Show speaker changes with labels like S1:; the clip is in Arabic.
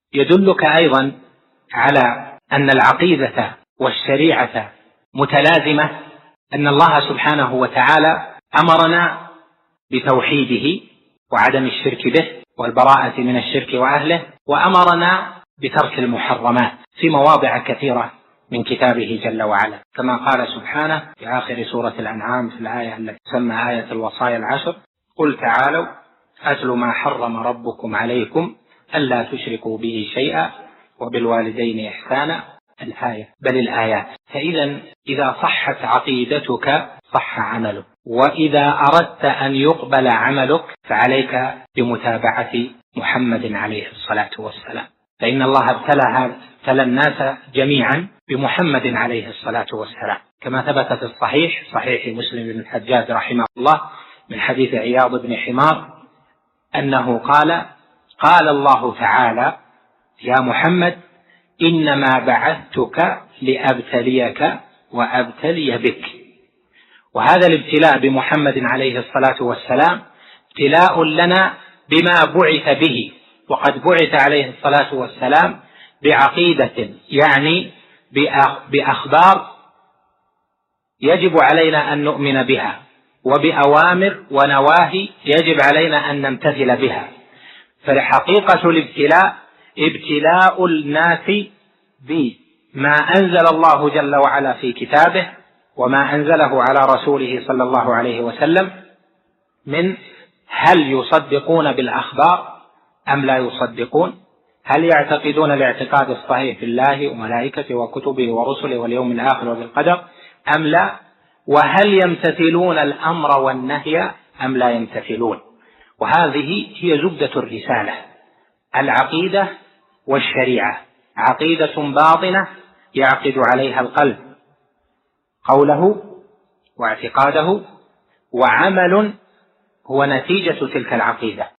S1: يدلك أيضا على أن العقيدة والشريعة متلازمة أن الله سبحانه وتعالى أمرنا بتوحيده وعدم الشرك به والبراءة من الشرك وأهله، وأمرنا بترك المحرمات في مواضع كثيرة من كتابه جل وعلا، كما قال سبحانه في آخر سورة الأنعام في الآية التي تسمى آية الوصايا العشر: قل تعالوا أتل ما حرم ربكم عليكم ألا تشركوا به شيئا وبالوالدين إحسانا الآية، بل الآيات. فإذا إذا صحت عقيدتك صح عملك، وإذا أردت أن يقبل عملك فعليك بمتابعة محمد عليه الصلاة والسلام، فإن الله ابتلى الناس جميعا بمحمد عليه الصلاة والسلام، كما ثبت في الصحيح صحيح مسلم بن الحجاج رحمه الله من حديث عياض بن حمار أنه قال الله تعالى: يا محمد إنما بعثتك لأبتليك وأبتلي بك. وهذا الابتلاء بمحمد عليه الصلاة والسلام ابتلاء لنا بما بعث به، وقد بعث عليه الصلاة والسلام بعقيدة، يعني بأخبار يجب علينا أن نؤمن بها، وبأوامر ونواهي يجب علينا أن نمتثل بها. فحقيقة الابتلاء ابتلاء الناس بما أنزل الله جل وعلا في كتابه وما أنزله على رسوله صلى الله عليه وسلم، من هل يصدقون بالأخبار أم لا يصدقون، هل يعتقدون الاعتقاد الصحيح في الله وملائكته وكتبه ورسله واليوم الآخر وبالقدر أم لا، وهل يمتثلون الأمر والنهي أم لا يمتثلون. وهذه هي زبدة الرسالة: العقيدة والشريعة، عقيدة باطنة يعقد عليها القلب قوله واعتقاده، وعمل هو نتيجة تلك العقيدة.